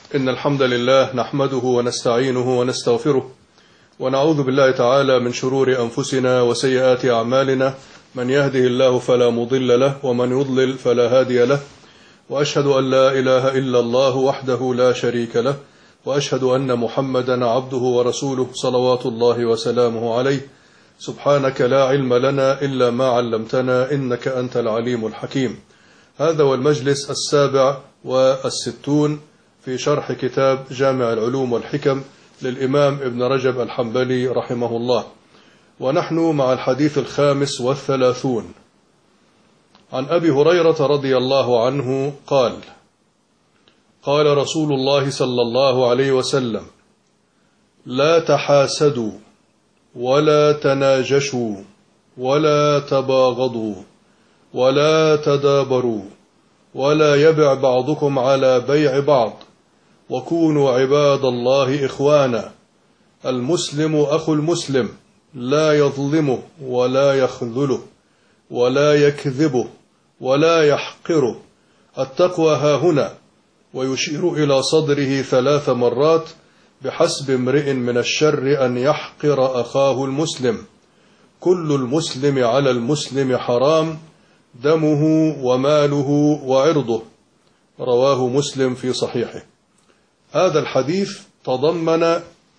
إن الحمد لله نحمده ونستعينه ونستغفره ونعوذ بالله تعالى من شرور أنفسنا وسيئات أعمالنا، من يهده الله فلا مضل له ومن يضلل فلا هادي له، وأشهد أن لا إله إلا الله وحده لا شريك له، وأشهد أن محمدا عبده ورسوله صلوات الله وسلامه عليه. سبحانك لا علم لنا إلا ما علمتنا إنك أنت العليم الحكيم. هذا هو المجلس 67 في شرح كتاب جامع العلوم والحكم للإمام ابن رجب الحنبلي رحمه الله، ونحن مع الحديث 35 عن أبي هريرة رضي الله عنه قال: قال رسول الله صلى الله عليه وسلم: لا تحاسدوا ولا تناجشوا ولا تباغضوا ولا تدابروا ولا يبع بعضكم على بيع بعض، وكونوا عباد الله إخوانا، المسلم أخو المسلم، لا يظلمه ولا يخذله ولا يكذبه ولا يحقره، التقوى هاهنا، ويشير إلى صدره 3 مرات: بحسب امرئ من الشر أن يحقر أخاه المسلم، كل المسلم على المسلم حرام، دمه وماله وعرضه، رواه مسلم في صحيحه. هذا الحديث تضمن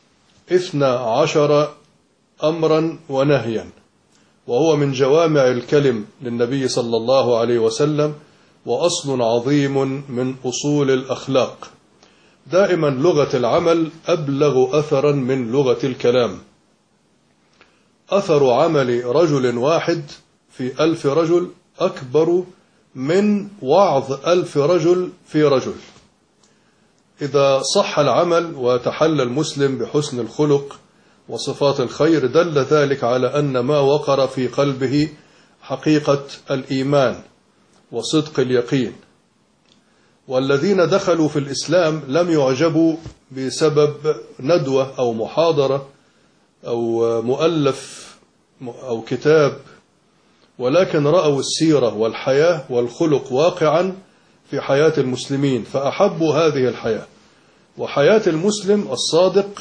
12 أمرا ونهيا، وهو من جوامع الكلم للنبي صلى الله عليه وسلم، وأصل عظيم من أصول الأخلاق. دائما لغة العمل أبلغ أثرا من لغة الكلام. أثر عمل رجل واحد في 1000 رجل أكبر من وعظ 1000 رجل في رجل. إذا صح العمل وتحلى المسلم بحسن الخلق وصفات الخير، دل ذلك على أن ما وقر في قلبه حقيقة الإيمان وصدق اليقين. والذين دخلوا في الإسلام لم يعجبوا بسبب ندوة أو محاضرة أو مؤلف أو كتاب، ولكن رأوا السيرة والحياة والخلق واقعا في حياة المسلمين فأحبوا هذه الحياة. وحياة المسلم الصادق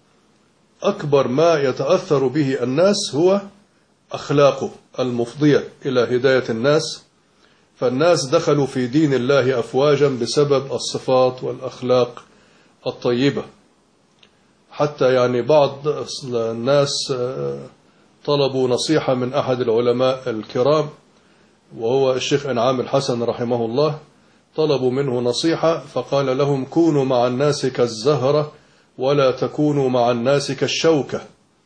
أكبر ما يتأثر به الناس هو أخلاقه المفضية إلى هداية الناس، فالناس دخلوا في دين الله أفواجا بسبب الصفات والأخلاق الطيبة. حتى يعني بعض الناس طلبوا نصيحة من أحد العلماء الكرام، وهو الشيخ إنعام الحسن رحمه الله، طلبوا منه نصيحة فقال لهم: كونوا مع الناس كالزهرة ولا تكونوا مع الناس كالشوكة.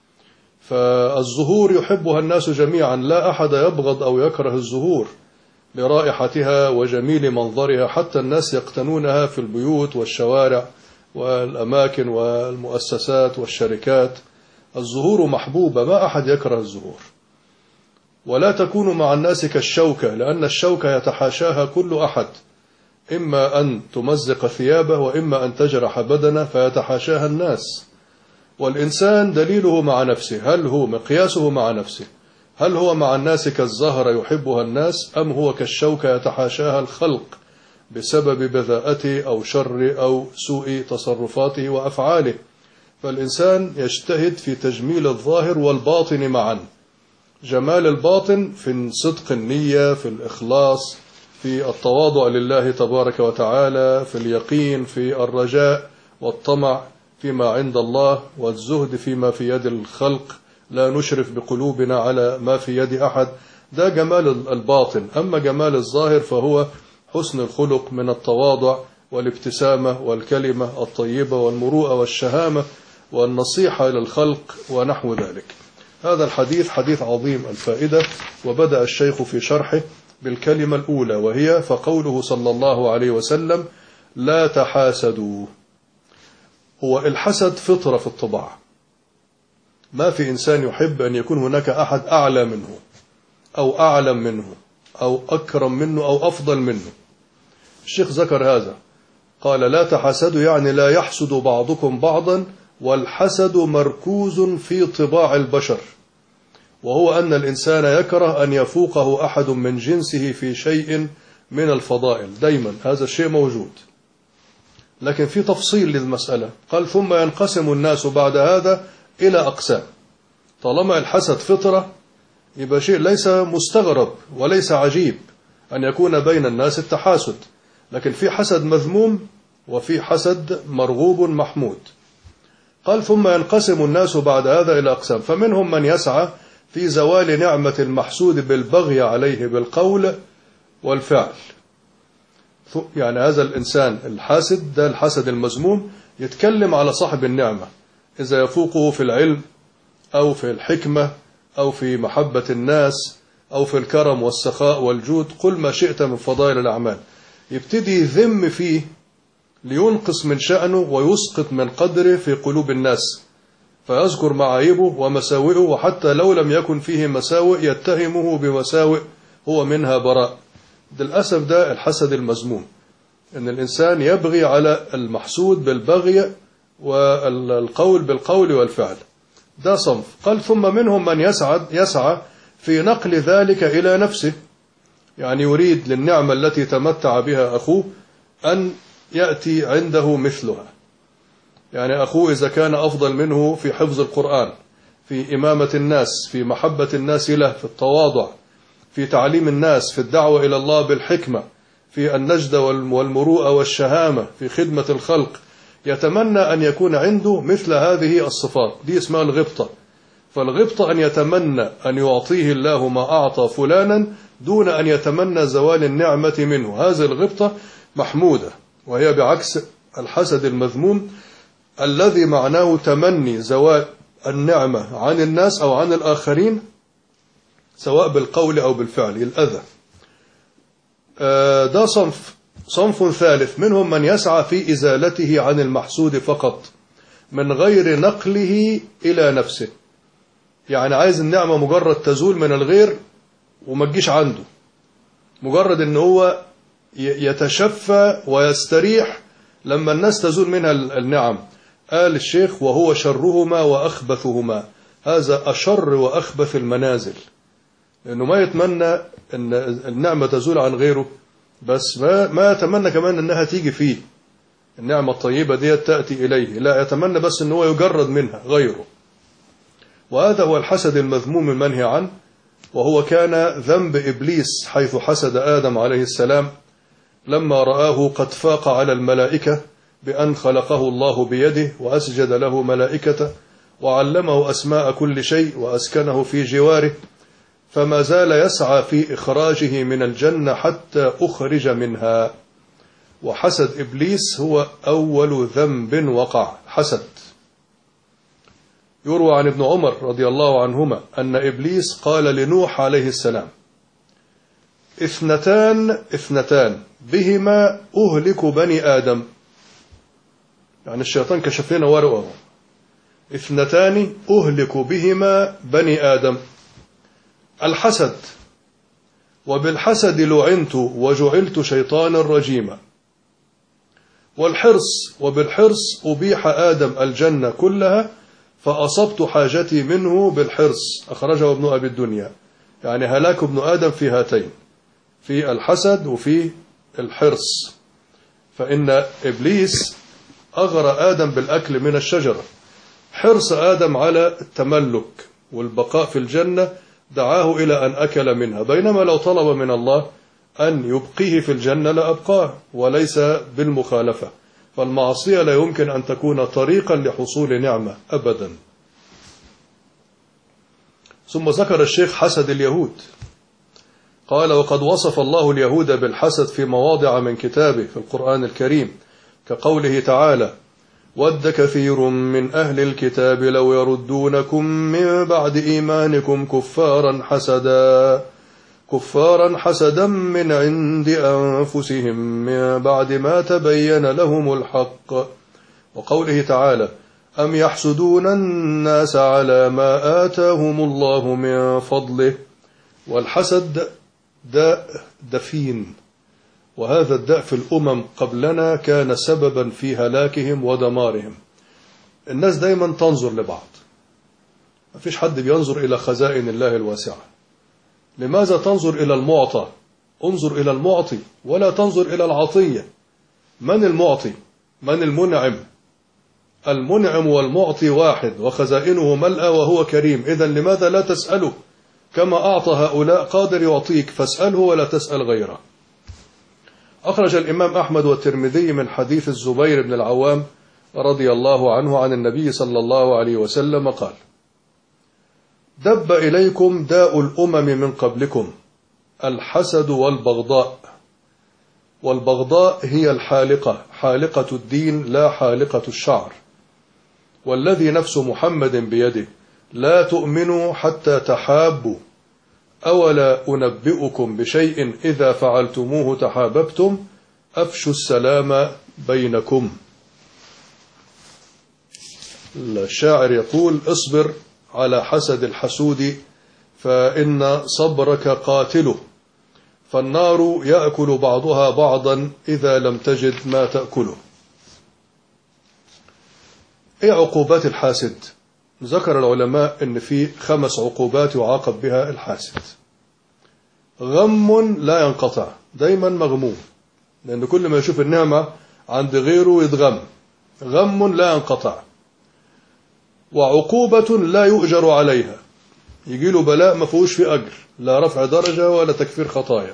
فالزهور يحبها الناس جميعا، لا أحد يبغض أو يكره الزهور لرائحتها وجميل منظرها، حتى الناس يقتنونها في البيوت والشوارع والأماكن والمؤسسات والشركات. الزهور محبوبة، ما أحد يكره الزهور. ولا تكونوا مع الناس كالشوكة، لأن الشوكة يتحاشاها كل أحد، إما أن تمزق ثيابه وإما أن تجرح بدنه فيتحاشاها الناس. والإنسان دليله مع نفسه، هل هو مقياسه مع نفسه؟ هل هو مع الناس كالزهرة يحبها الناس، أم هو كالشوكة يتحاشاها الخلق بسبب بذاءته أو شر أو سوء تصرفاته وأفعاله؟ فالإنسان يجتهد في تجميل الظاهر والباطن معا. جمال الباطن في صدق النية، في الإخلاص، في التواضع لله تبارك وتعالى، في اليقين، في الرجاء والطمع فيما عند الله، والزهد فيما في يد الخلق، لا نشرف بقلوبنا على ما في يد أحد. ده جمال الباطن. أما جمال الظاهر فهو حسن الخلق من التواضع والابتسامة والكلمة الطيبة والمروءة والشهامة والنصيحة للخلق ونحو ذلك. هذا الحديث حديث عظيم الفائدة. وبدأ الشيخ في شرحه بالكلمة الأولى، وهي فقوله صلى الله عليه وسلم: لا تحاسدوا. هو الحسد فطرة في الطباع، ما في إنسان يحب أن يكون هناك أحد أعلى منه أو أعلم منه أو أكرم منه أو أفضل منه. الشيخ ذكر هذا، قال: لا تحاسدوا، يعني لا يحسد بعضكم بعضا. والحسد مركوز في طباع البشر، وهو أن الإنسان يكره أن يفوقه أحد من جنسه في شيء من الفضائل. دايما هذا الشيء موجود. لكن في تفصيل للمسألة. قال ثم ينقسم الناس بعد هذا إلى أقسام. طالما الحسد فطرة يبقى شيء ليس مستغرب وليس عجيب أن يكون بين الناس التحاسد، لكن في حسد مذموم وفي حسد مرغوب محمود. قال ثم ينقسم الناس بعد هذا إلى أقسام، فمنهم من يسعى في زوال نعمة المحسود بالبغي عليه بالقول والفعل. يعني هذا الإنسان الحاسد ده الحسد المذموم يتكلم على صاحب النعمة إذا يفوقه في العلم أو في الحكمة أو في محبة الناس أو في الكرم والسخاء والجود، قل ما شئت من فضائل الأعمال، يبتدي يذم فيه لينقص من شأنه ويسقط من قدره في قلوب الناس، فيذكر معايبه ومساوئه، وحتى لو لم يكن فيه مساوئ يتهمه بمساوئ هو منها براء. للأسف ده الحسد المذموم، أن الإنسان يبغي على المحسود بالبغي والقول بالقول والفعل، ده صنف. قال ثم منهم من يسعى في نقل ذلك إلى نفسه، يعني يريد للنعمة التي تمتع بها أخوه أن يأتي عنده مثلها. يعني أخوه إذا كان أفضل منه في حفظ القرآن، في إمامة الناس، في محبة الناس له، في التواضع، في تعليم الناس، في الدعوة إلى الله بالحكمة، في النجدة والمروءة والشهامة، في خدمة الخلق، يتمنى أن يكون عنده مثل هذه الصفات، دي اسمها الغبطة. فالغبطة أن يتمنى أن يعطيه الله ما أعطى فلانا دون أن يتمنى زوال النعمة منه، هذه الغبطة محمودة، وهي بعكس الحسد المذموم الذي معناه تمني زوال النعمة عن الناس أو عن الآخرين سواء بالقول أو بالفعل، الأذى. ده صنف ثالث، منهم من يسعى في إزالته عن المحسود فقط من غير نقله إلى نفسه. يعني عايز النعمة مجرد تزول من الغير وما تجيش عنده، مجرد ان هو يتشفى ويستريح لما الناس تزول منها النعم. قال الشيخ وهو شرهما وأخبثهما، هذا أشر وأخبث المنازل، لأنه ما يتمنى أن النعمة تزول عن غيره، بس ما يتمنى كمان أنها تيجي فيه، النعمة الطيبة دي تأتي إليه، لا يتمنى بس أنه يجرد منها غيره. وهذا هو الحسد المذموم المنهي عنه، وهو كان ذنب إبليس حيث حسد آدم عليه السلام لما رآه قد فاق على الملائكة بأن خلقه الله بيده وأسجد له ملائكته وعلمه أسماء كل شيء وأسكنه في جواره، فما زال يسعى في إخراجه من الجنة حتى أخرج منها. وحسد إبليس هو أول ذنب وقع، حسد. يروى عن ابن عمر رضي الله عنهما أن إبليس قال لنوح عليه السلام: اثنتان بهما أهلك بني آدم. يعني الشيطان كشف لنا ورقه، اثنتان أهلك بهما بني آدم: الحسد، وبالحسد لعنت وجعلت شيطانا رجيما، والحرص، وبالحرص أبيح آدم الجنة كلها فأصبت حاجتي منه بالحرص. أخرجه ابن أبي الدنيا. يعني هلاك ابن آدم في هاتين، في الحسد وفي الحرص. فإن إبليس أغرى آدم بالأكل من الشجرة، حرص آدم على التملك والبقاء في الجنة دعاه إلى أن أكل منها، بينما لو طلب من الله أن يبقيه في الجنة لأبقاه، وليس بالمخالفة. فالمعصية لا يمكن أن تكون طريقا لحصول نعمة أبدا. ثم ذكر الشيخ حسد اليهود، قال: وقد وصف الله اليهود بالحسد في مواضع من كتابه في القرآن الكريم، كقوله تعالى: ود كثير من أهل الكتاب لو يردونكم من بعد إيمانكم كفارا حسدا من عند أنفسهم من بعد ما تبين لهم الحق. وقوله تعالى: أم يحسدون الناس على ما آتاهم الله من فضله. والحسد داء دفين، وهذا الداء في الأمم قبلنا كان سببا في هلاكهم ودمارهم. الناس دايما تنظر لبعض، ما فيش حد بينظر إلى خزائن الله الواسعة. لماذا تنظر إلى المعطى؟ انظر إلى المعطي ولا تنظر إلى العطية. من المعطي؟ من المنعم؟ المنعم والمعطي واحد، وخزائنه ملأى وهو كريم. إذن لماذا لا تسأله كما أعطى هؤلاء؟ قادر يعطيك، فاسأله ولا تسأل غيره. أخرج الإمام أحمد والترمذي من حديث الزبير بن العوام رضي الله عنه عن النبي صلى الله عليه وسلم قال: دب إليكم داء الأمم من قبلكم، الحسد والبغضاء. والبغضاء هي الحالقة، حالقة الدين لا حالقة الشعر. والذي نفس محمد بيده لا تؤمنوا حتى تحابوا، أولا أنبئكم بشيء إذا فعلتموه تحاببتم، أفشوا السلام بينكم. الشاعر يقول: اصبر على حسد الحسود فإن صبرك قاتله، فالنار يأكل بعضها بعضا إذا لم تجد ما تأكله. إيه عقوبات الحاسد؟ ذكر العلماء أن في 5 عقوبات يعاقب بها الحاسد. غم لا ينقطع، دايما مغموم، لأن كل ما يشوف النعمة عند غيره يتغم. غم لا ينقطع. وعقوبة لا يؤجر عليها، يجي له بلاء ما فيهوش في أجر، لا رفع درجة ولا تكفير خطايا.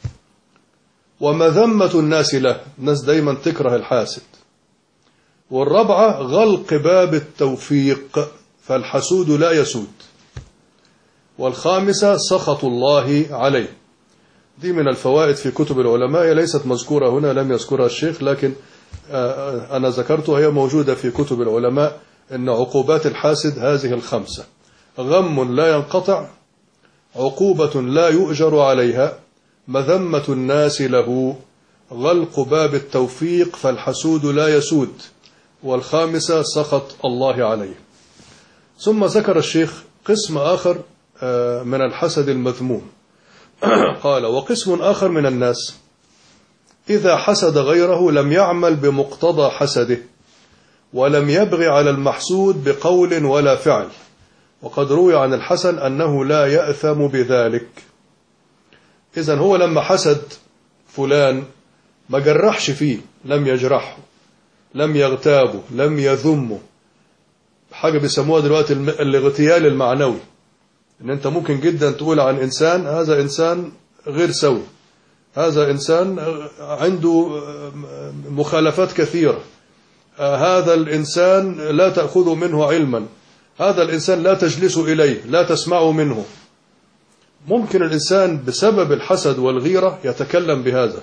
ومذمة الناس له، الناس دايما تكره الحاسد. والرابعة غلق باب التوفيق، فالحسود لا يسود. والخامسة سخط الله عليه. دي من الفوائد في كتب العلماء، ليست مذكورة هنا، لم يذكرها الشيخ، لكن أنا ذكرتها، هي موجودة في كتب العلماء، أن عقوبات الحاسد هذه 5: غم لا ينقطع، عقوبة لا يؤجر عليها، مذمة الناس له، غلق باب التوفيق فالحسود لا يسود، والخامسة سخط الله عليه. ثم ذكر الشيخ قسم آخر من الحسد المذموم، قال: وقسم آخر من الناس إذا حسد غيره لم يعمل بمقتضى حسده، ولم يبغي على المحسود بقول ولا فعل، وقد روي عن الحسن أنه لا يأثم بذلك. إذن هو لما حسد فلان ما جرحش فيه، لم يجرحه، لم يغتابه، لم يذمه. حاجة بيسموها دلوقتي الاغتيال المعنوي، ان انت ممكن جدا تقول عن انسان: هذا انسان غير سوي، هذا انسان عنده مخالفات كثيرة، هذا الانسان لا تأخذ منه علما، هذا الانسان لا تجلس اليه، لا تسمع منه. ممكن الانسان بسبب الحسد والغيرة يتكلم بهذا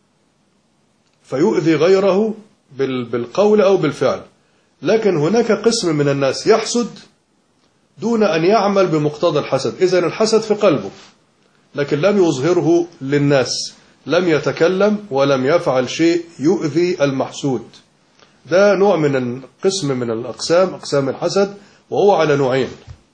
فيؤذي غيره بالقول او بالفعل. لكن هناك قسم من الناس يحسد دون أن يعمل بمقتضى الحسد. إذن الحسد في قلبه لكن لم يظهره للناس، لم يتكلم ولم يفعل شيء يؤذي المحسود. ده نوع من قسم من أقسام الحسد، وهو على نوعين: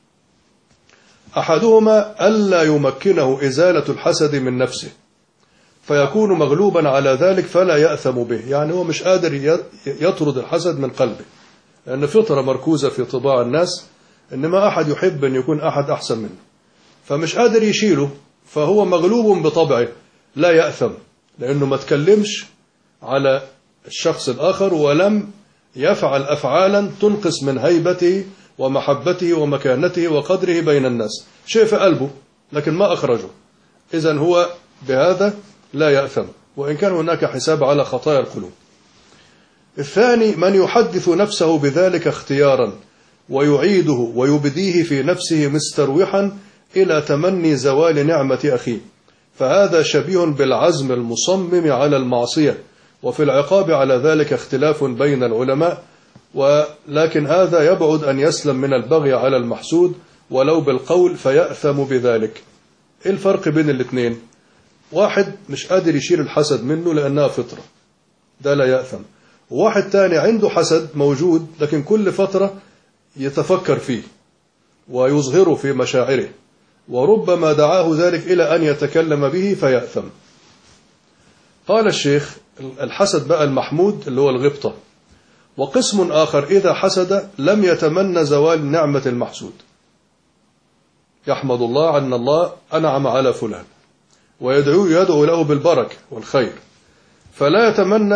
أحدهما ألا يمكنه إزالة الحسد من نفسه، فيكون مغلوبا على ذلك فلا يأثم به، يعني هو مش قادر يطرد الحسد من قلبه، لأن فطرة مركوزة في طباع الناس إن ما أحد يحب أن يكون أحد أحسن منه، فمش قادر يشيله، فهو مغلوب بطبعه لا يأثم، لأنه ما تكلمش على الشخص الآخر ولم يفعل أفعالا تنقص من هيبته ومحبته ومكانته وقدره بين الناس، شيء في قلبه لكن ما أخرجه. إذن هو بهذا لا يأثم، وإن كان هناك حساب على خطايا القلوب. الثاني من يحدث نفسه بذلك اختيارا ويعيده ويبديه في نفسه مستروحا إلى تمني زوال نعمة أخيه، فهذا شبيه بالعزم المصمم على المعصية. وفي العقاب على ذلك اختلاف بين العلماء، ولكن هذا يبعد أن يسلم من البغي على المحسود ولو بالقول فيأثم بذلك. إيه الفرق بين الاثنين؟ واحد مش قادر يشيل الحسد منه لأنها فطرة، ده لا يأثم. وواحد تاني عنده حسد موجود لكن كل فترة يتفكر فيه ويظهره في مشاعره، وربما دعاه ذلك إلى أن يتكلم به فيأثم. قال الشيخ: الحسد بقى المحمود اللي هو الغبطة. وقسم آخر إذا حسد لم يتمنى زوال نعمة المحسود، يحمد الله أن الله أنعم على فلان ويدعو له بالبركة والخير، فلا يتمنى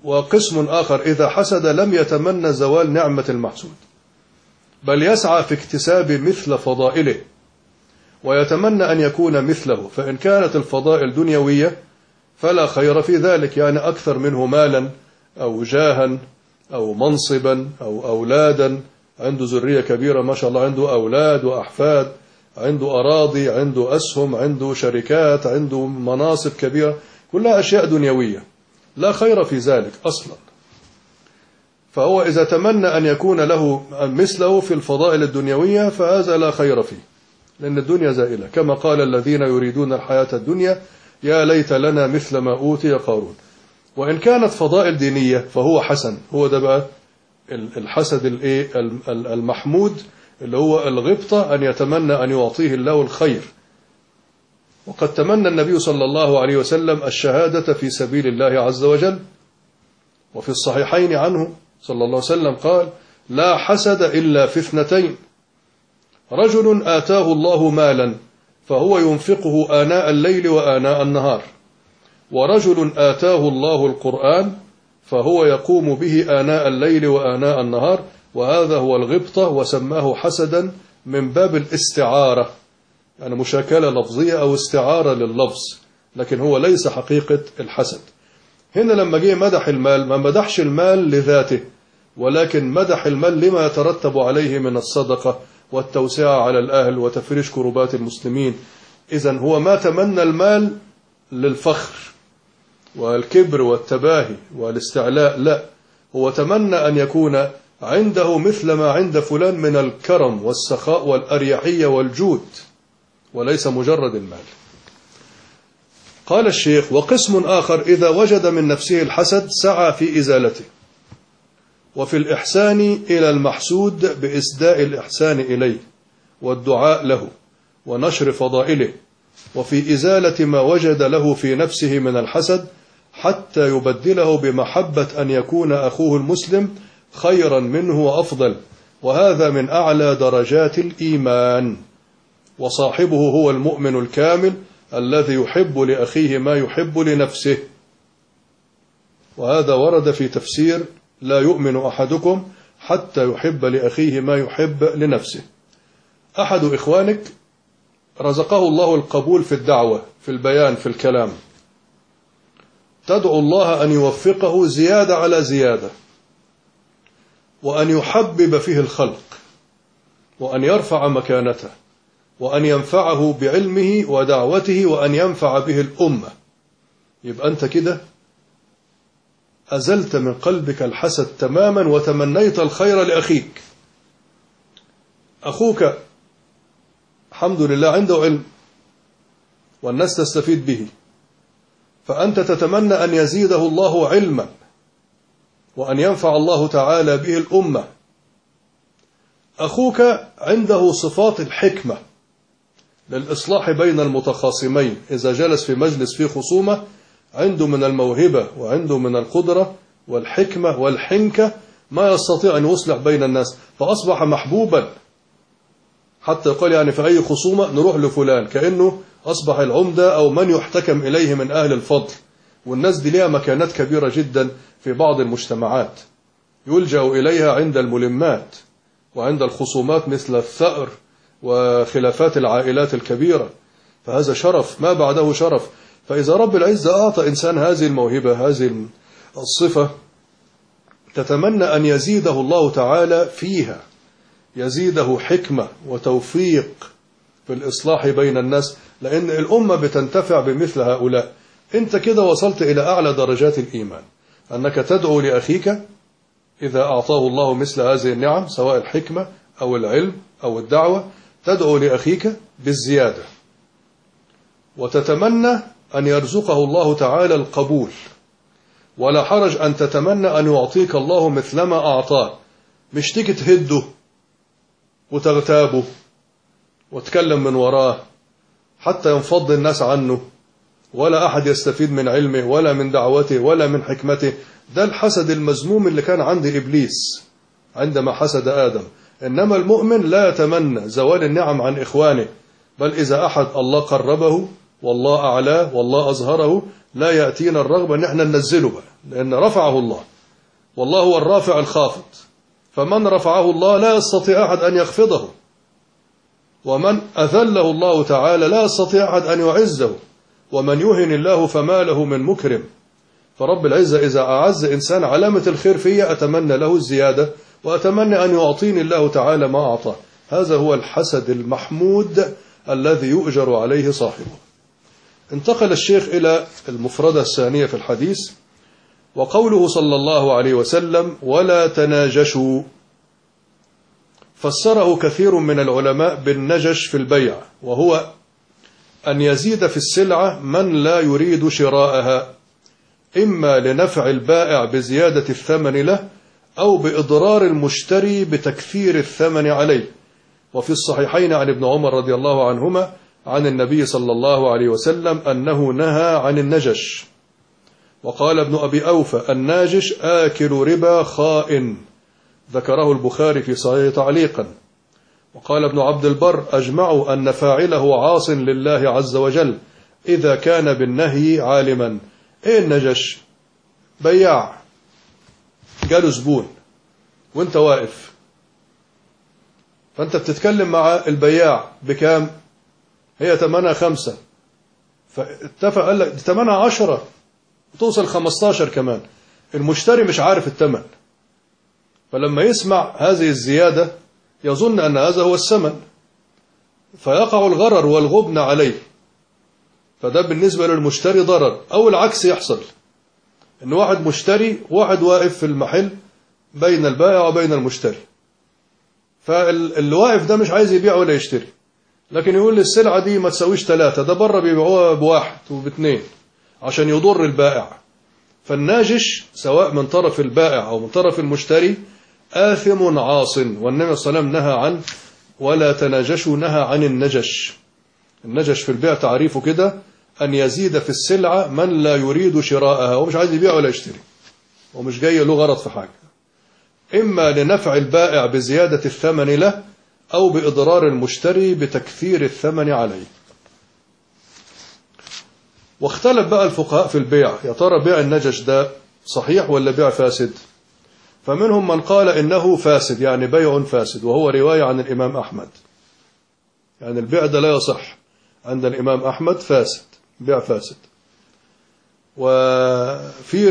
وقسم آخر إذا حسد لم يتمنى زوال نعمة المحسود، بل يسعى في اكتساب مثل فضائله ويتمنى أن يكون مثله، فإن كانت الفضائل دنيوية فلا خير في ذلك، يعني أكثر منه مالا أو جاها أو منصبا أو أولادا، عنده ذرية كبيرة ما شاء الله، عنده أولاد وأحفاد، عنده أراضي، عنده أسهم، عنده شركات، عنده مناصب كبيرة، كلها أشياء دنيوية لا خير في ذلك أصلا. فهو إذا تمنى أن يكون له مثله في الفضائل الدنيوية فهذا لا خير فيه، لأن الدنيا زائلة، كما قال الذين يريدون الحياة الدنيا يا ليت لنا مثل ما أوتي قارون. وإن كانت فضائل دينية فهو حسن، هو ده بقى الحسد المحمود، اللي هو الغبطة، أن يتمنى أن يعطيه الله الخير. وقد تمنى النبي صلى الله عليه وسلم الشهادة في سبيل الله عز وجل، وفي الصحيحين عنه صلى الله عليه وسلم قال لا حسد إلا في اثنتين: رجل آتاه الله مالا فهو ينفقه آناء الليل وآناء النهار، ورجل آتاه الله القرآن فهو يقوم به آناء الليل وآناء النهار، وهذا هو الغبطة، وسماه حسدا من باب الاستعارة، يعني مشاكلة لفظية أو استعارة لللفظ، لكن هو ليس حقيقة الحسد. هنا لما جه مدح المال ما مدحش المال لذاته، ولكن مدح المال لما يترتب عليه من الصدقة والتوسعة على الأهل وتفريش كربات المسلمين. إذن هو ما تمنى المال للفخر والكبر والتباهي والاستعلاء، لا، هو تمنى أن يكون عنده مثل ما عند فلان من الكرم والسخاء والأريحية والجود، وليس مجرد المال. قال الشيخ: وقسم آخر إذا وجد من نفسه الحسد سعى في إزالته، وفي الإحسان إلى المحسود بإسداء الإحسان إليه والدعاء له ونشر فضائله، وفي إزالة ما وجد له في نفسه من الحسد حتى يبدله بمحبة أن يكون أخوه المسلم خيرا منه وأفضل، وهذا من أعلى درجات الإيمان. وصاحبه هو المؤمن الكامل الذي يحب لأخيه ما يحب لنفسه. وهذا ورد في تفسير لا يؤمن أحدكم حتى يحب لأخيه ما يحب لنفسه. أحد إخوانك رزقه الله القبول في الدعوة، في البيان، في الكلام، تدعو الله أن يوفقه زيادة على زيادة، وأن يحبب فيه الخلق، وأن يرفع مكانته، وأن ينفعه بعلمه ودعوته، وأن ينفع به الأمة. يبقى أنت كده أزلت من قلبك الحسد تماما وتمنيت الخير لأخيك. أخوك الحمد لله عنده علم والناس تستفيد به، فأنت تتمنى أن يزيده الله علما وأن ينفع الله تعالى به الأمة. أخوك عنده صفات الحكمة للإصلاح بين المتخاصمين، إذا جلس في مجلس فيه خصومة عنده من الموهبة وعنده من القدرة والحكمة والحنكة ما يستطيع أن يصلح بين الناس، فأصبح محبوبا، حتى يقال يعني في أي خصومة نروح لفلان، كأنه أصبح العمدة أو من يحتكم إليه من أهل الفضل. والناس دي لها مكانات كبيرة جدا في بعض المجتمعات يلجأ إليها عند الملمات وعند الخصومات مثل الثأر وخلافات العائلات الكبيرة، فهذا شرف ما بعده شرف. فإذا رب العزة أعطى إنسان هذه الموهبة، هذه الصفة، تتمنى أن يزيده الله تعالى فيها، يزيده حكمة وتوفيق في الإصلاح بين الناس، لأن الأمة بتنتفع بمثل هؤلاء. أنت كده وصلت إلى أعلى درجات الإيمان، أنك تدعو لأخيك إذا أعطاه الله مثل هذه النعم، سواء الحكمة أو العلم أو الدعوة، تدعو لأخيك بالزيادة، وتتمنى أن يرزقه الله تعالى القبول، ولا حرج أن تتمنى أن يعطيك الله مثلما أعطاه، مش تيجي تهده وتغتابه وتكلم من وراه حتى ينفض الناس عنه، ولا أحد يستفيد من علمه ولا من دعوته ولا من حكمته. ده الحسد المذموم اللي كان عند إبليس عندما حسد آدم. إنما المؤمن لا يتمنى زوال النعم عن إخوانه، بل إذا أحد الله قربه والله أعلاه والله أظهره لا يأتينا الرغبة ان احنا ننزله بقى، لأن رفعه الله، والله هو الرافع الخافض، فمن رفعه الله لا يستطيع أحد أن يخفضه، ومن أذله الله تعالى لا يستطيع أحد أن يعزه، ومن يهن الله فما له من مكرم. فرب العزة إذا أعز إنسان علامة الخير فيه أتمنى له الزيادة، وأتمنى أن يعطيني الله تعالى ما أعطاه. هذا هو الحسد المحمود الذي يؤجر عليه صاحبه. انتقل الشيخ إلى المفردة الثانية في الحديث، وقوله صلى الله عليه وسلم ولا تناجشوا، فسره كثير من العلماء بالنجش في البيع، وهو أن يزيد في السلعة من لا يريد شراءها، إما لنفع البائع بزيادة الثمن له، أو بإضرار المشتري بتكثير الثمن عليه. وفي الصحيحين عن ابن عمر رضي الله عنهما عن النبي صلى الله عليه وسلم أنه نهى عن النجش. وقال ابن أبي أوفى الناجش آكل ربا خائن، ذكره البخاري في صحيح تعليقا. وقال ابن عبد البر أجمعوا أن فاعله عاص لله عز وجل إذا كان بالنهي عالما. إيه النجش؟ بياع جاله زبون وانت واقف، فانت بتتكلم مع البياع بكام؟ هي تمنها 5، فاتفق قال لك تمنها 10، توصل 15 كمان. المشتري مش عارف الثمن، فلما يسمع هذه الزيادة يظن أن هذا هو الثمن، فيقع الغرر والغبن عليه، فده بالنسبة للمشتري ضرر. أو العكس يحصل، إن واحد مشتري واحد واقف في المحل بين البائع وبين المشتري، فاللي واقف ده مش عايز يبيع ولا يشتري، لكن يقول السلعة دي ما تسويش 3، ده بره بيبيعوها ب1 وب2 عشان يضر البائع. فالناجش سواء من طرف البائع أو من طرف المشتري آثم عاص. والنبي صلى الله عليه وسلم نهى عن ولا تناجشوا، نهى عن النجش. النجش في البيع تعريفه كده أن يزيد في السلعة من لا يريد شراءها، ومش عايز يبيع ولا يشتري، ومش جاي له غرض في حاجة، إما لنفع البائع بزيادة الثمن له، أو بإضرار المشتري بتكثير الثمن عليه. واختلف بقى الفقهاء في البيع، يا ترى بيع النجش ده صحيح ولا بيع فاسد؟ فمنهم من قال إنه فاسد، يعني بيع فاسد، وهو رواية عن الإمام أحمد، يعني البيع ده لا يصح عند الإمام أحمد، فاسد، بيع فاسد. وفي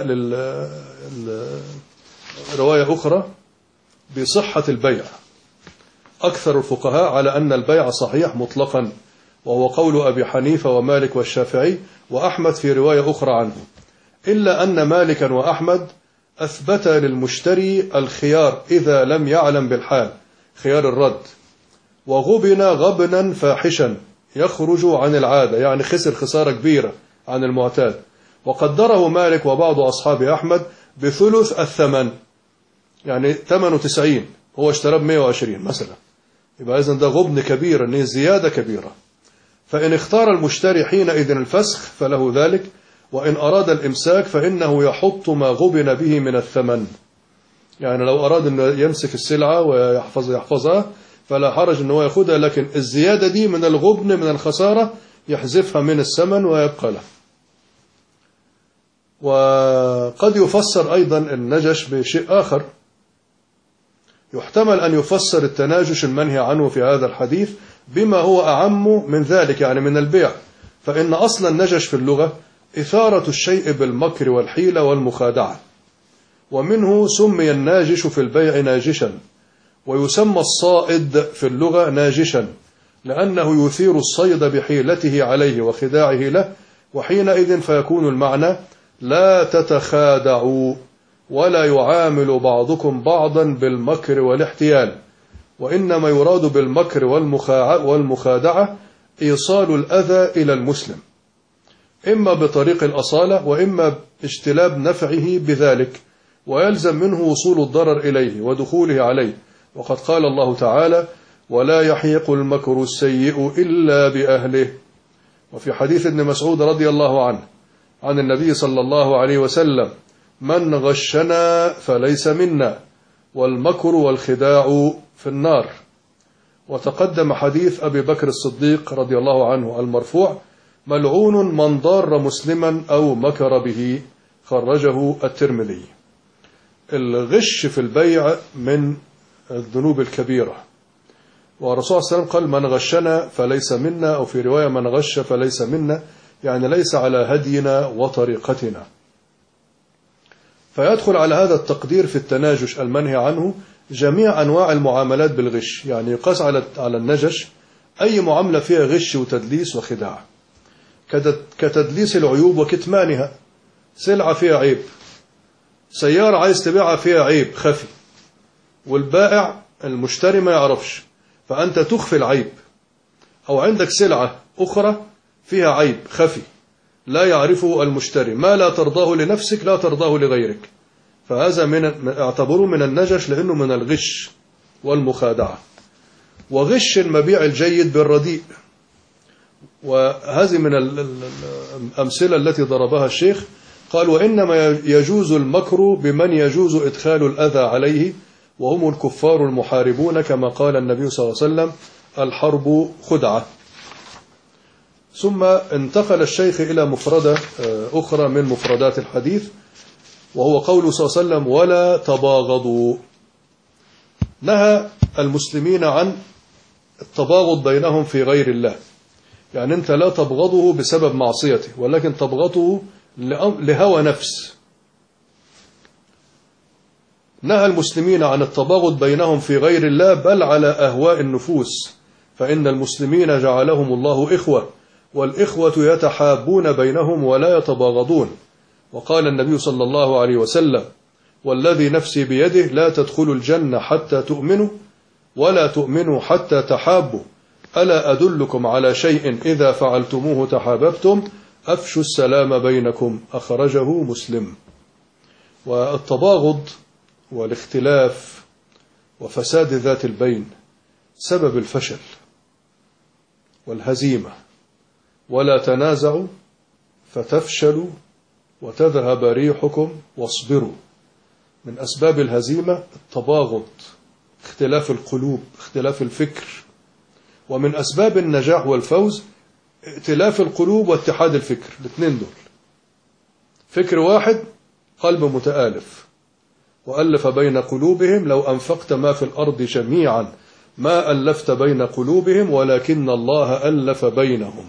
رواية أخرى بصحة البيع. أكثر الفقهاء على أن البيع صحيح مطلقا، وهو قول أبي حنيفة ومالك والشافعي وأحمد في رواية أخرى عنه، إلا أن مالكا وأحمد أثبت للمشتري الخيار إذا لم يعلم بالحال، خيار الرد، وغبن غبنا فاحشا يخرج عن العادة، يعني خسر خسارة كبيرة عن المعتاد. وقدره مالك وبعض أصحاب أحمد بثلث الثمن، يعني ثمنه 90، هو اشترى ب120 مثلا، يبقى إذن ده غبن كبير، إنه زيادة كبيرة. فإن اختار المشتري حينئذ الفسخ فله ذلك، وإن أراد الإمساك فإنه يحط ما غبن به من الثمن. يعني لو أراد أن يمسك السلعة ويحفظها فلا حرج أنه يأخذها، لكن الزيادة دي من الغبن من الخسارة يحذفها من الثمن ويبقى له. وقد يفسر أيضا النجش بشيء آخر، يحتمل أن يفسر التناجش المنهي عنه في هذا الحديث بما هو أعم من ذلك، يعني من البيع. فإن أصل النجش في اللغة إثارة الشيء بالمكر والحيلة والمخادعة، ومنه سمي الناجش في البيع ناجشا، ويسمى الصائد في اللغة ناجشا، لأنه يثير الصيد بحيلته عليه وخداعه له. وحينئذ فيكون المعنى لا تتخادعوا ولا يعامل بعضكم بعضا بالمكر والاحتيال، وإنما يراد بالمكر والمخادعة إيصال الأذى إلى المسلم، إما بطريق الأصالة وإما باجتلاب نفعه بذلك، ويلزم منه وصول الضرر إليه ودخوله عليه. وقد قال الله تعالى ولا يحيق المكر السيء إلا بأهله. وفي حديث ابن مسعود رضي الله عنه عن النبي صلى الله عليه وسلم من غشنا فليس منا، والمكر والخداع في النار. وتقدم حديث أبي بكر الصديق رضي الله عنه المرفوع ملعون من ضار مسلما أو مكر به، خرجه الترمذي. الغش في البيع من الذنوب الكبيرة، والرسول صلى الله عليه وسلم قال: من غشنا فليس منا، أو في رواية: من غش فليس منا، يعني ليس على هدينا وطريقتنا. فيدخل على هذا التقدير في التناجش المنهي عنه جميع أنواع المعاملات بالغش، يعني يقاس على النجش أي معاملة فيها غش وتدليس وخداع، كتدليس العيوب وكتمانها. سلعة فيها عيب، سيارة عايز تبيعها فيها عيب خفي، والبائع المشتري ما يعرفش، فأنت تخفي العيب. أو عندك سلعة أخرى فيها عيب خفي لا يعرفه المشتري، ما لا ترضاه لنفسك لا ترضاه لغيرك، فهذا اعتبروه من النجش، لأنه من الغش والمخادعة. وغش المبيع الجيد بالرديء، وهذه من الأمثلة التي ضربها الشيخ. قال: وإنما يجوز المكر بمن يجوز إدخال الأذى عليه، وهم الكفار المحاربون، كما قال النبي صلى الله عليه وسلم: الحرب خدعة. ثم انتقل الشيخ إلى مفردة أخرى من مفردات الحديث، وهو قوله صلى الله عليه وسلم: ولا تباغضوا. نهى المسلمين عن التباغض بينهم في غير الله، يعني أنت لا تبغضه بسبب معصيته، ولكن تبغضه لهوى نفس. نهى المسلمين عن التباغض بينهم في غير الله، بل على أهواء النفوس، فإن المسلمين جعلهم الله إخوة، والإخوة يتحابون بينهم ولا يتباغضون. وقال النبي صلى الله عليه وسلم: والذي نفسي بيده لا تدخلوا الجنة حتى تؤمنوا، ولا تؤمنوا حتى تحابوا، ألا أدلكم على شيء إذا فعلتموه تحاببتم، أفشوا السلام بينكم، أخرجه مسلم. والتباغض والاختلاف وفساد ذات البين سبب الفشل والهزيمة. ولا تنازعوا فتفشلوا وتذهب ريحكم واصبروا. من أسباب الهزيمة التباغض، اختلاف القلوب، اختلاف الفكر. ومن أسباب النجاح والفوز ائتلاف القلوب واتحاد الفكر، الاثنين دول. فكر واحد، قلب متآلف. وألف بين قلوبهم لو أنفقت ما في الأرض جميعا ما ألفت بين قلوبهم ولكن الله ألف بينهم.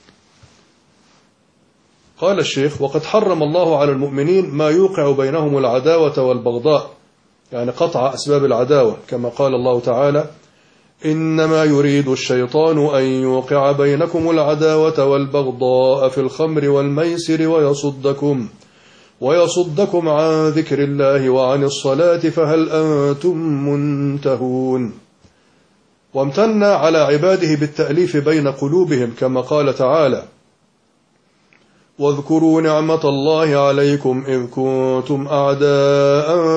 قال الشيخ: وقد حرم الله على المؤمنين ما يوقع بينهم العداوة والبغضاء، يعني قطع أسباب العداوة، كما قال الله تعالى: إنما يريد الشيطان أن يوقع بينكم العداوة والبغضاء في الخمر والميسر ويصدكم عن ذكر الله وعن الصلاة فهل أنتم منتهون. وامتن على عباده بالتأليف بين قلوبهم، كما قال تعالى: واذكروا نعمة الله عليكم إذ كنتم أعداء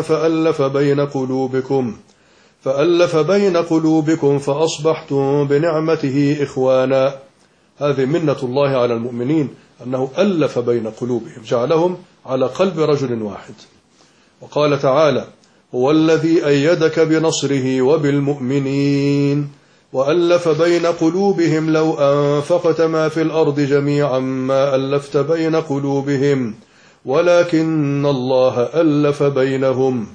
فألف بين قلوبكم فأصبحتم بنعمته إخوانا. هذه منة الله على المؤمنين، أنه ألف بين قلوبهم، جعلهم على قلب رجل واحد. وقال تعالى: هو الذي أيدك بنصره وبالمؤمنين وألف بين قلوبهم لو أنفقت ما في الأرض جميعا ما ألفت بين قلوبهم ولكن الله ألف بينهم.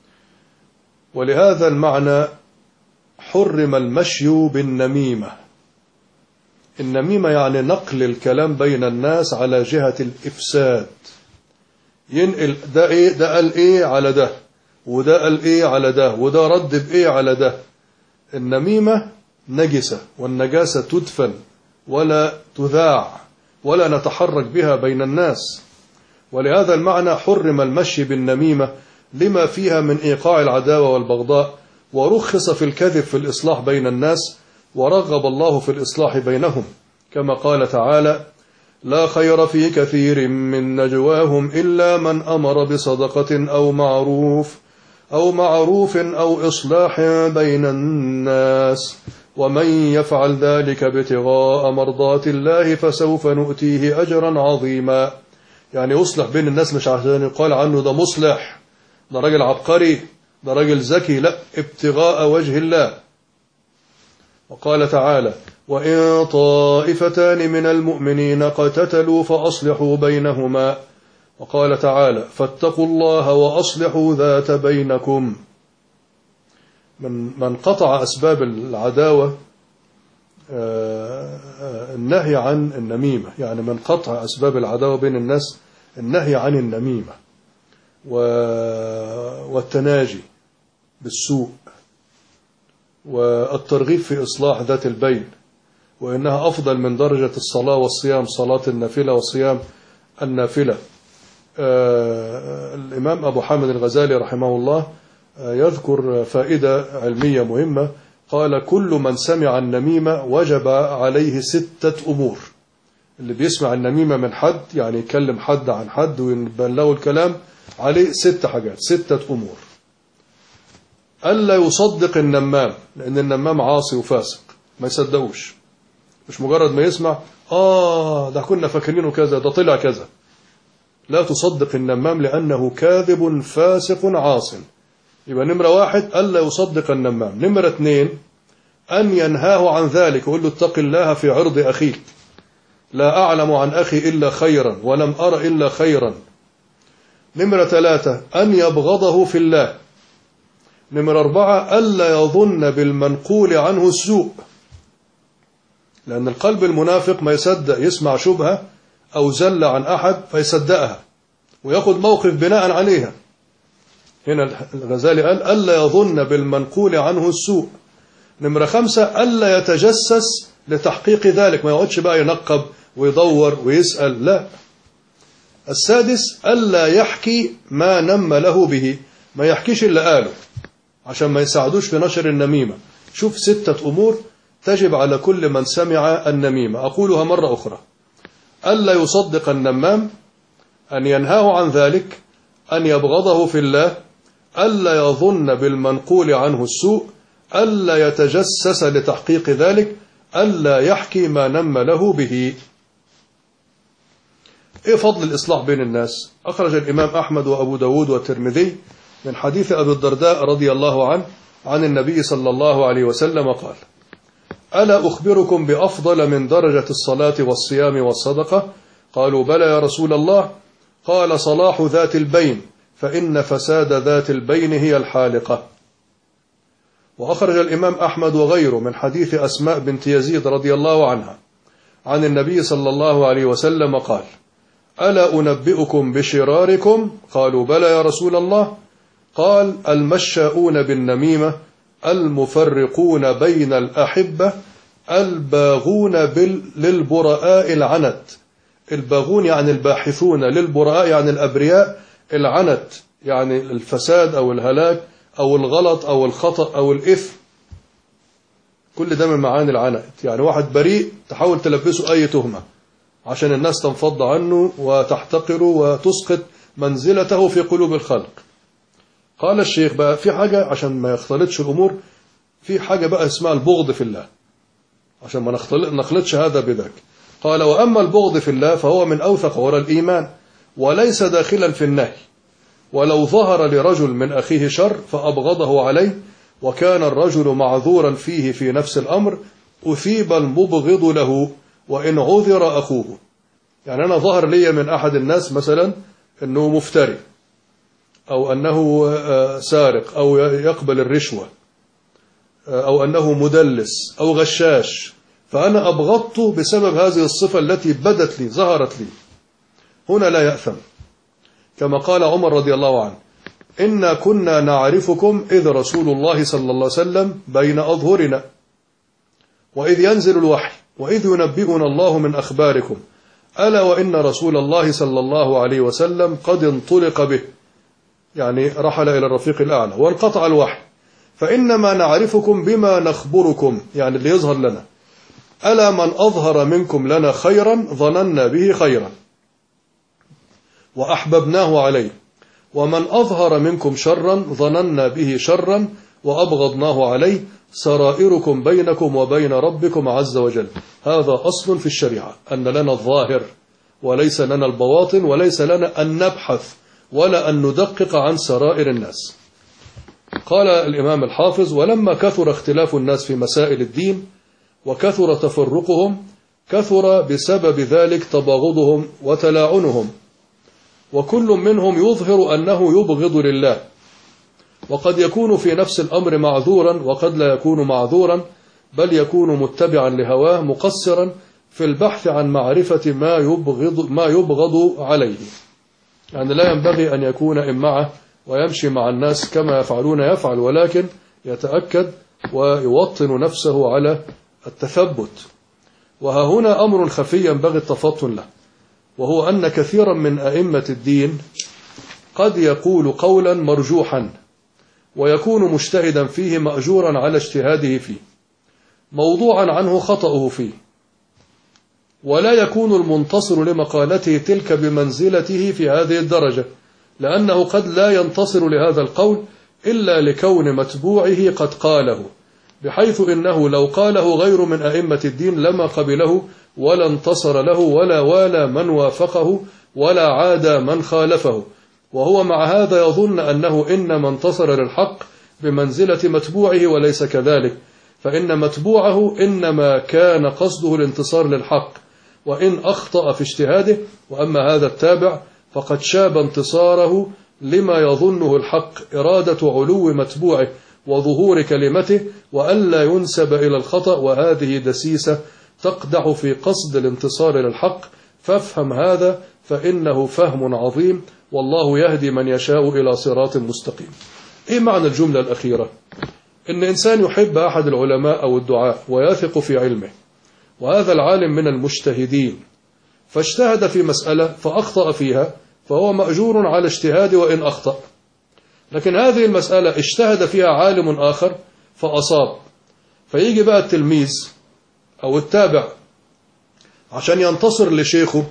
ولهذا المعنى حرم المشي بالنميمة. النميمة يعني نقل الكلام بين الناس على جهة الإفساد، ينقل ده إيه، ده قال إيه على ده، وده قال إيه على ده، وده رد بإيه على ده. النميمة نجسة، والنجاسة تدفن ولا تذاع ولا نتحرك بها بين الناس. ولهذا المعنى حرم المشي بالنميمة لما فيها من إيقاع العداوة والبغضاء، ورخص في الكذب في الإصلاح بين الناس، ورغب الله في الإصلاح بينهم، كما قال تعالى: لا خير في كثير من نجواهم إلا من أمر بصدقة أو معروف أو إصلاح بين الناس ومن يفعل ذلك ابتغاء مرضات الله فسوف نؤتيه أجرا عظيما. يعني يصلح بين الناس مش عشان يقال عنه ده مصلح، ده راجل عبقري، ده راجل ذكي، لا، ابتغاء وجه الله. وقال تعالى: وإن طائفتان من المؤمنين اقتتلوا فأصلحوا بينهما. وقال تعالى: فاتقوا الله وأصلحوا ذات بينكم. من قطع أسباب العداوة النهي عن النميمة، يعني من قطع أسباب العداوة بين الناس النهي عن النميمة والتناجي بالسوء والترغيب في إصلاح ذات البين، وإنها أفضل من درجة الصلاة والصيام، صلاة النافلة وصيام النافلة. الإمام أبو حامد الغزالي رحمه الله يذكر فائدة علمية مهمة، قال: كل من سمع النميمة وجب عليه 6 أمور. اللي بيسمع النميمة من حد، يعني يكلم حد عن حد ويبان له الكلام، عليه 6 حاجات، 6 أمور. ألا يصدق النمام، لأن النمام عاصي وفاسق، ما يصدقوش. مش مجرد ما يسمع ده كنا فاكرينه كذا، ده طلع كذا. لا تصدق النمام لأنه كاذب فاسق عاص. يبقى نمرة 1 ألا يصدق النمام. نمرة 2 أن ينهاه عن ذلك، يقول له: اتق الله في عرض أخيك، لا أعلم عن أخي إلا خيرا ولم أر إلا خيرا. نمرة 3 أن يبغضه في الله. نمرة 4 ألا يظن بالمنقول عنه السوء، لأن القلب المنافق ما يصدق، يسمع شبهة أو زل عن أحد فيصدقها ويأخذ موقف بناء عليها. هنا الغزالي قال: ألا يظن بالمنقول عنه السوء. نمرة 5 ألا يتجسس لتحقيق ذلك، ما يقعدش بقى ينقب ويدور ويسأل، لا. السادس ألا يحكي ما نم له به، ما يحكيش اللي قاله عشان ما يساعدوش في نشر النميمة. شوف 6 أمور تجب على كل من سمع النميمة. أقولها مرة أخرى: ألا يصدق النمام، أن ينهاه عن ذلك، أن يبغضه في الله، ألا يظن بالمنقول عنه السوء، ألا يتجسس لتحقيق ذلك، ألا يحكي ما نم له به. إيه فضل الإصلاح بين الناس؟ أخرج الإمام أحمد وأبو داود والترمذي من حديث أبي الدرداء رضي الله عنه عن النبي صلى الله عليه وسلم قال: ألا أخبركم بأفضل من درجة الصلاة والصيام والصدقة؟ قالوا: بلى يا رسول الله. قال: صلاح ذات البين، فإن فساد ذات البين هي الحالقة. وأخرج الإمام أحمد وغيره من حديث أسماء بنت يزيد رضي الله عنها عن النبي صلى الله عليه وسلم قال: ألا أنبئكم بشراركم؟ قالوا: بلى يا رسول الله. قال: المشاؤون بالنميمة، المفرقون بين الأحبة، الباغون للبراء العنت. الباغون يعني الباحثون، للبراء يعني الأبرياء، العنت يعني الفساد أو الهلاك أو الغلط أو الخطأ أو الإثم. كل ده من معاني العنت، يعني واحد بريء تحاول تلبسه أي تهمة عشان الناس تنفض عنه وتحتقره وتسقط منزلته في قلوب الخلق. قال الشيخ بقى في حاجة عشان ما يختلطش الأمور، في حاجة بقى اسمها البغض في الله، عشان ما نخلطش هذا بذاك. قال: وأما البغض في الله فهو من أوثق عرى الإيمان، وليس داخلا في النهي. ولو ظهر لرجل من أخيه شر فأبغضه عليه، وكان الرجل معذورا فيه في نفس الأمر، أثيب المبغض له وإن عذر أخوه. يعني أنا ظهر لي من أحد الناس مثلا أنه مفتري، أو أنه سارق، أو يقبل الرشوة، أو أنه مدلس أو غشاش، فأنا أبغضته بسبب هذه الصفة التي بدت لي، ظهرت لي. هنا لا يأثم، كما قال عمر رضي الله عنه: إنا كنا نعرفكم إذ رسول الله صلى الله عليه وسلم بين أظهرنا، وإذ ينزل الوحي، وإذ ينبئنا الله من أخباركم، ألا وإن رسول الله صلى الله عليه وسلم قد انطلق به، يعني رحل إلى الرفيق الأعلى وانقطع الوحي، فإنما نعرفكم بما نخبركم، يعني اللي يظهر لنا. ألا من أظهر منكم لنا خيرا ظننا به خيرا وأحببناه عليه، ومن أظهر منكم شرا ظننا به شرا وأبغضناه عليه، سرائركم بينكم وبين ربكم عز وجل. هذا أصل في الشريعة، أن لنا الظاهر وليس لنا البواطن، وليس لنا أن نبحث ولا أن ندقق عن سرائر الناس. قال الإمام الحافظ: ولما كثر اختلاف الناس في مسائل الدين وكثر تفرقهم كثر بسبب ذلك تباغضهم وتلاعنهم، وكل منهم يظهر أنه يبغض لله، وقد يكون في نفس الأمر معذورا وقد لا يكون معذورا، بل يكون متبعا لهواه مقصرا في البحث عن معرفة ما يبغض عليه. يعني لا ينبغي أن يكون إمعة ويمشي مع الناس كما يفعلون يفعل، ولكن يتأكد ويوطن نفسه على التثبت. وها هنا أمر خفي ينبغي التفطن له، وهو أن كثيرا من أئمة الدين قد يقول قولا مرجوحا ويكون مجتهدا فيه مأجورا على اجتهاده فيه، موضوعا عنه خطأه فيه، ولا يكون المنتصر لمقالته تلك بمنزلته في هذه الدرجة، لأنه قد لا ينتصر لهذا القول إلا لكون متبوعه قد قاله، بحيث إنه لو قاله غير من أئمة الدين لما قبله ولا انتصر له ولا والى من وافقه ولا عاد من خالفه، وهو مع هذا يظن أنه إنما انتصر للحق بمنزلة متبوعه، وليس كذلك، فإن متبوعه إنما كان قصده الانتصار للحق وإن أخطأ في اجتهاده، وأما هذا التابع فقد شاب انتصاره لما يظنه الحق، إرادة علو متبوعه وظهور كلمته وألا ينسب إلى الخطأ، وهذه دسيسة تقدح في قصد الانتصار للحق، فافهم هذا فإنه فهم عظيم، والله يهدي من يشاء إلى صراط مستقيم. إيه معنى الجملة الأخيرة؟ إن إنسان يحب أحد العلماء أو الدعاء ويثق في علمه، وهذا العالم من المجتهدين، فاجتهد في مسألة فأخطأ فيها، فهو مأجور على اجتهاده وإن أخطأ. لكن هذه المسألة اجتهد فيها عالم آخر فأصاب، فيجي بقى التلميذ أو التابع عشان ينتصر لشيخه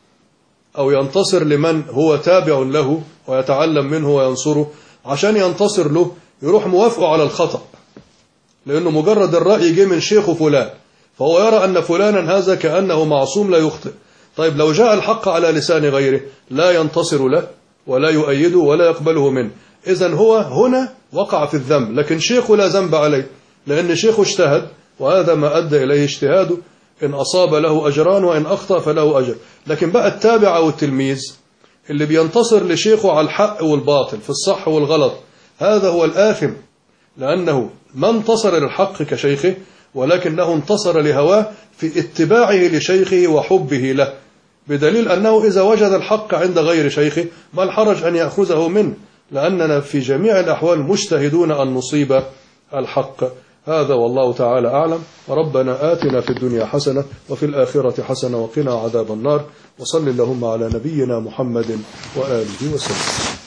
أو ينتصر لمن هو تابع له ويتعلم منه وينصره، عشان ينتصر له يروح موافقه على الخطأ، لأنه مجرد الرأي جه من شيخه فلان، فهو يرى أن فلانا هذا كأنه معصوم لا يخطئ. طيب لو جاء الحق على لسان غيره لا ينتصر له ولا يؤيده ولا يقبله منه، إذن هو هنا وقع في الذنب، لكن شيخه لا ذنب عليه، لأن شيخه اجتهد وهذا ما أدى إليه اجتهاده، إن أصاب له أجران وإن أخطأ فله أجر. لكن بقى التابع أو التلميذ اللي بينتصر لشيخه على الحق والباطل في الصح والغلط، هذا هو الآثم، لأنه ما انتصر للحق كشيخه، ولكنه انتصر لهواه في اتباعه لشيخه وحبه له، بدليل أنه إذا وجد الحق عند غير شيخه ما الحرج أن يأخذه منه، لأننا في جميع الأحوال مجتهدون أن نصيب الحق. هذا والله تعالى أعلم. ربنا آتنا في الدنيا حسنة وفي الآخرة حسنة وقنا عذاب النار، وصل اللهم على نبينا محمد وآله وسلم.